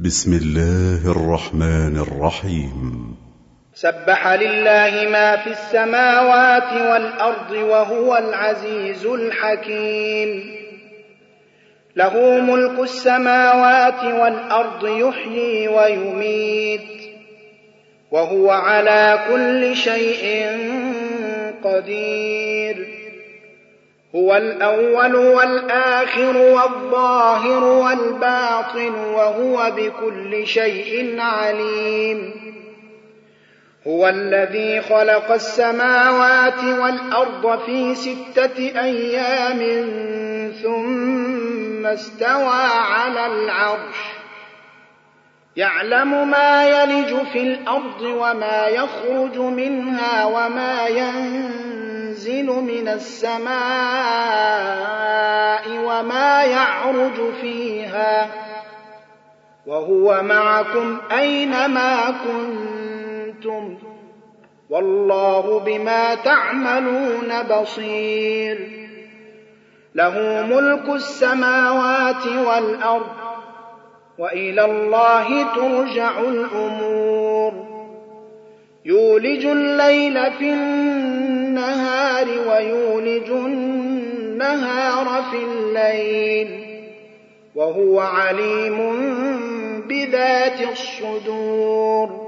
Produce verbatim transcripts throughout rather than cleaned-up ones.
بسم الله الرحمن الرحيم. سبح لله ما في السماوات والأرض وهو العزيز الحكيم. له ملك السماوات والأرض يحيي ويميت وهو على كل شيء قدير. هو الأول والآخر والظاهر والباطن وهو بكل شيء عليم. هو الذي خلق السماوات والأرض في ستة أيام ثم استوى على العرش يعلم ما يلج في الأرض وما يخرج منها وما ينزل من السماء وما يعرج فيها وهو معكم أينما كنتم والله بما تعملون بصير. له ملك السماوات والأرض وإلى الله ترجع الأمور. يولج الليل في النهار ويولج النهار في الليل وهو عليم بذات الصدور.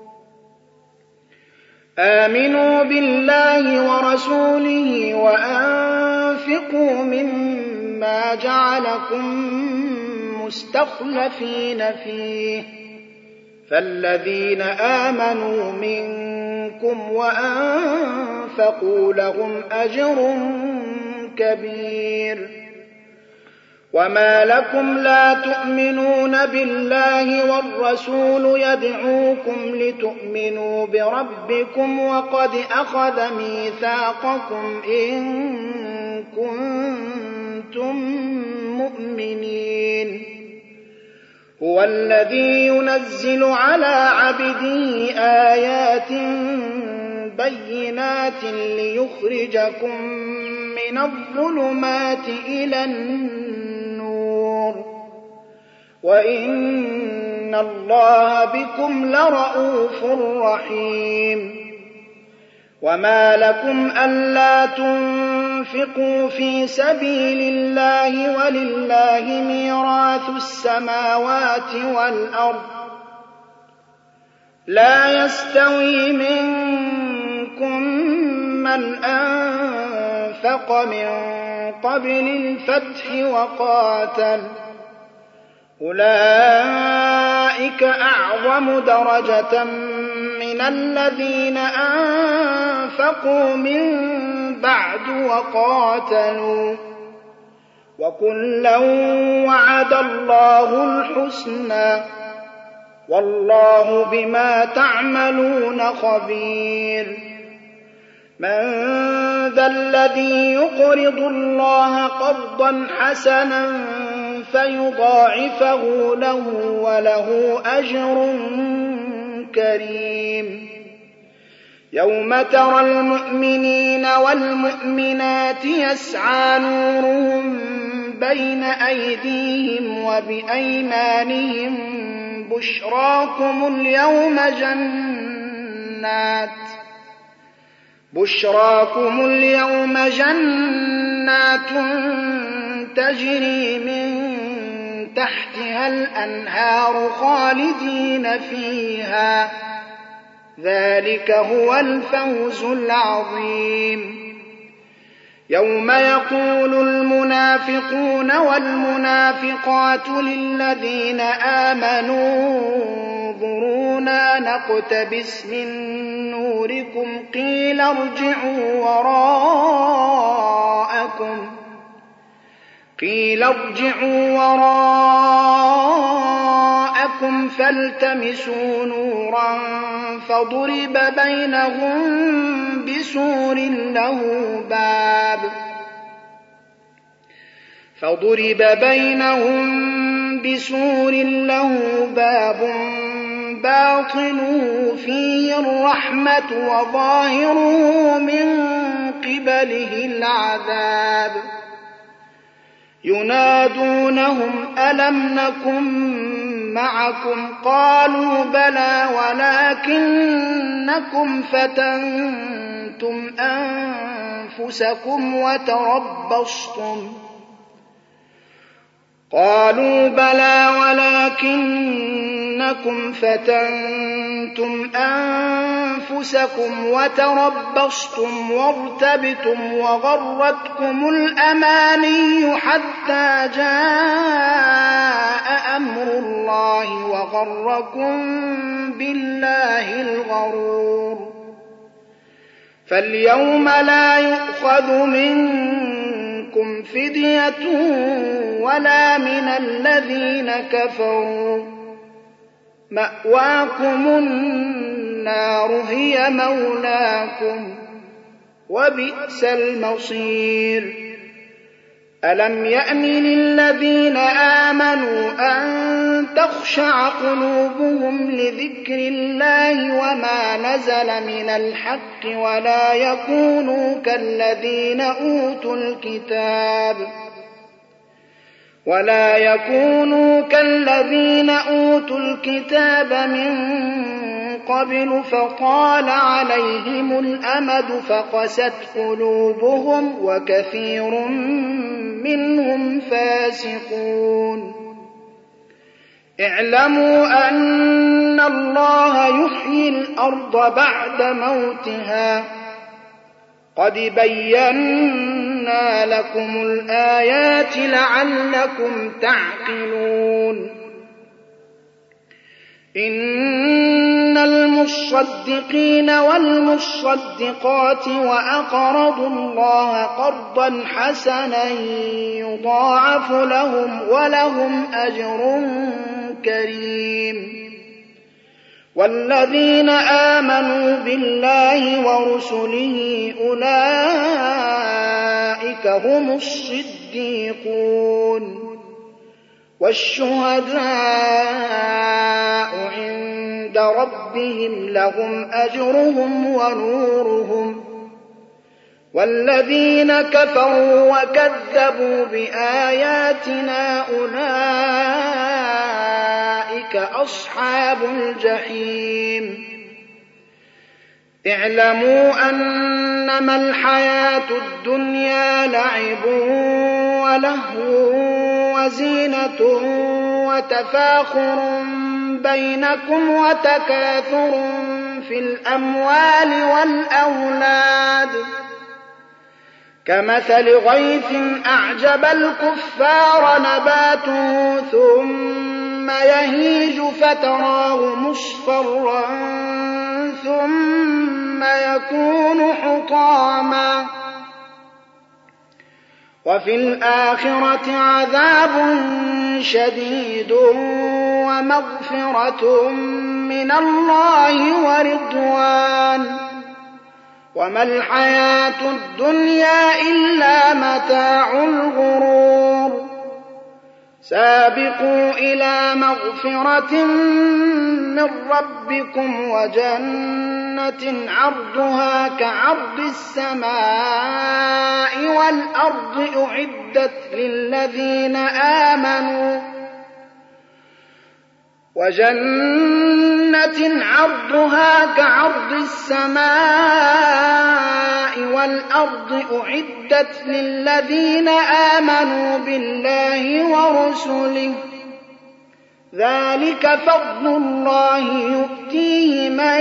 آمنوا بالله ورسوله وأنفقوا مما جعلكم مستخلفين فيه فالذين آمنوا منكم وأنفقوا لهم أجر كبير. وما لكم لا تؤمنون بالله والرسول يدعوكم لتؤمنوا بربكم وقد أخذ ميثاقكم إن كنتم مؤمنين. هو الذي ينزل على عبده آيات بينات ليخرجكم من الظلمات إلى النور وإن الله بكم لرءوف رحيم. وما لكم ألا تنفقوا في سبيل الله ولله ميراث السماوات والأرض لا يستوي منكم من أنفق من قبل الفتح وقاتل أولئك أعظم درجة من الذين أنفقوا من بعد وقاتلوا وكلا وعد الله الحسنى والله بما تعملون خبير. من ذا الذي يقرض الله قرضا حسنا فيضاعفه له وله أجر كريم. يوم ترى المؤمنين والمؤمنات يسعى نورهم بين أيديهم وبأيمانهم بشراكم اليوم جنات بشراكم اليوم جنات تجري من تحتها الأنهار خالدين فيها ذلك هو الفوز العظيم. يوم يقول المنافقون والمنافقات للذين آمنوا انظرونا نقتبس من نوركم قيل ارجعوا وراءكم قيل ارجعوا وراءكم فالتمسوا نورا فضرب بينهم بسور له باب فضرب بينهم بسور له باب باطنه فيه الرحمة وظاهره من قبله العذاب. ينادونهم ألم نكن معكم قالوا بلى ولكنكم فتنتم أنفسكم وتربصتم قالوا بلى ولكنكم فتنتم أنفسكم وتربصتم وارتبتم وغرتكم الأماني حتى جاء أمر الله وغركم بالله الغرور فاليوم لا يؤخذ منكم فدية ولا من الذين كفروا مأواكم النار هي مولاكم وبئس المصير ألم يأن للذين آمنوا أن تخشع قلوبهم لذكر الله وما نزل من الحق ولا يكونوا كالذين أوتوا الكتاب ولا يكونوا كالذين أوتوا الكتاب من قبل فطال عليهم الأمد فقست قلوبهم وكثير منهم فاسقون اعلموا أن الله يحيي الأرض بعد موتها قد بينا لكم الآيات لعلكم تعقلون إن المصدقين والمصدقات وأقرضوا الله قرضا حسنا يضاعف لهم ولهم أجر كريم والذين آمنوا بالله ورسله أولئك هم الصديقون والشهداء عند ربهم لهم أجرهم ونورهم والذين كفروا وكذبوا بآياتنا أولئك أصحاب الجحيم اعلموا أنما الحياة الدنيا لعب ولهو وزينة وتفاخر بينكم وتكاثر في الأموال والأولاد كمثل غيث أعجب الكفار نباته ثم يهيج فتراه مصفرا ثم يكون حطاما وفي الآخرة عذاب شديد ومغفرة من الله ورضوان وما الحياة الدنيا إلا متاع الغرور سابقوا إلى مغفرة من ربكم وجنة عرضها كعرض السماء والأرض أعدت للذين آمنوا وجنة عرضها كعرض السماء والأرض أعدت للذين آمنوا بالله ورسله ذلك فضل الله يؤتيه من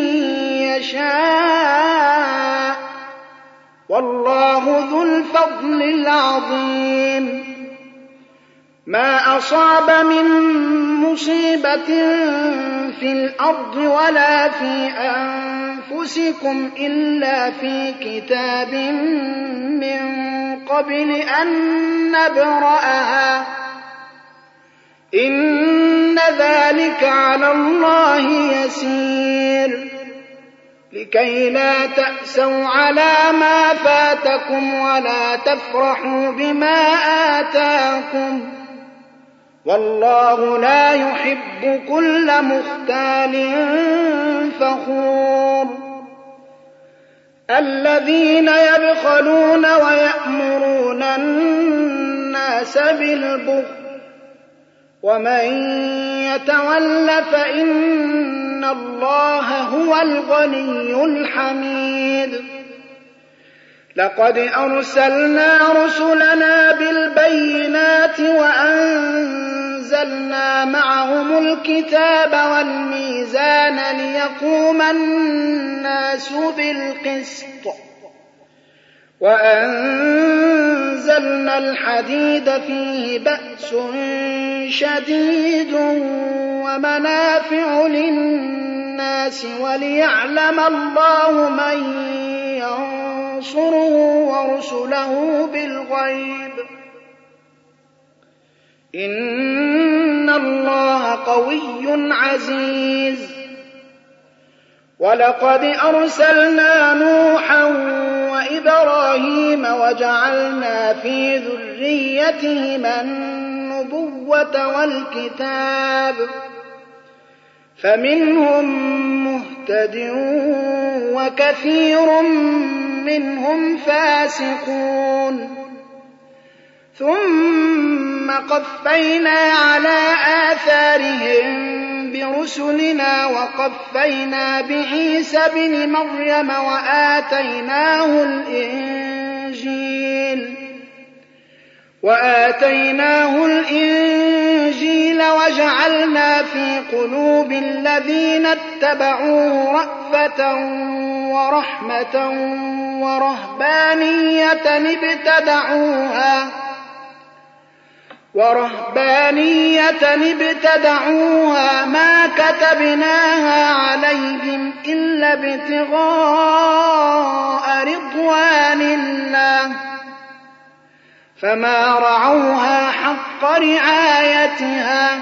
يشاء والله ذو الفضل العظيم ما أصاب من مصيبة في الأرض ولا في أنفسكم إلا في كتاب من قبل أن نبرأها إن ذلك على الله يسير لكي لا تأسوا على ما فاتكم ولا تفرحوا بما آتاكم والله لا يحب كل مختال فخور الذين يبخلون ويأمرون الناس بالبخل ومن يتول فإن الله هو الغني الحميد. لقد أرسلنا رسلنا بالبينات وأنزلنا معهم الكتاب والميزان ليقوم الناس بالقسط وأنزلنا الحديد فيه بأس شديد ومنافع للناس وليعلم الله من ينصره ورسله بالغيب إن الله قوي عزيز. ولقد أرسلنا نوحا وإبراهيم وجعلنا في ذريتهما النبوة والكتاب فمنهم مهتد وكثير منهم فاسقون. ثم قفينا على آثارهم برسلنا وقفينا بعيسى ابن مريم وآتيناه الإنجيل وآتيناه الإنجيل وجعلنا في قلوب الذين اتبعوه رأفة ورحمة ورهبانية ابتدعوها ورهبانية ابتدعوها ما كتبناها عليهم إلا ابتغاء رضوان الله فما رعوها حق رعايتها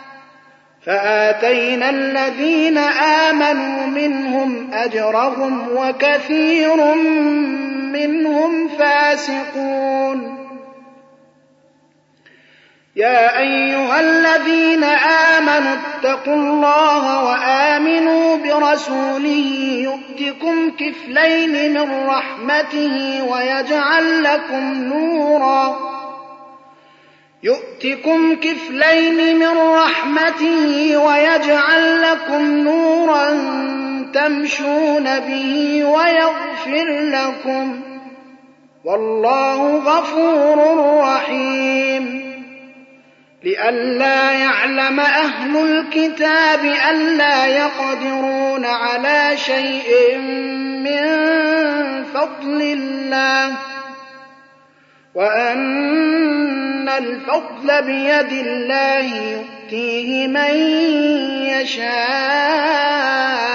فآتينا الذين آمنوا منهم أجرهم وكثير منهم فاسقون. يا أيها الذين آمنوا اتقوا الله وآمنوا برسوله يؤتكم كفلين من رحمته ويجعل لكم نورا يؤتكم كفلين من رحمته ويجعل لكم نورا تمشون به ويغفر لكم والله غفور رحيم. لئلا يعلم أهل الكتاب ألا يقدرون على شيء من فضل الله وأن الفضل بيد الله يؤتيه من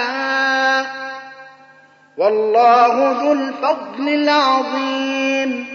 يشاء والله ذو الفضل العظيم.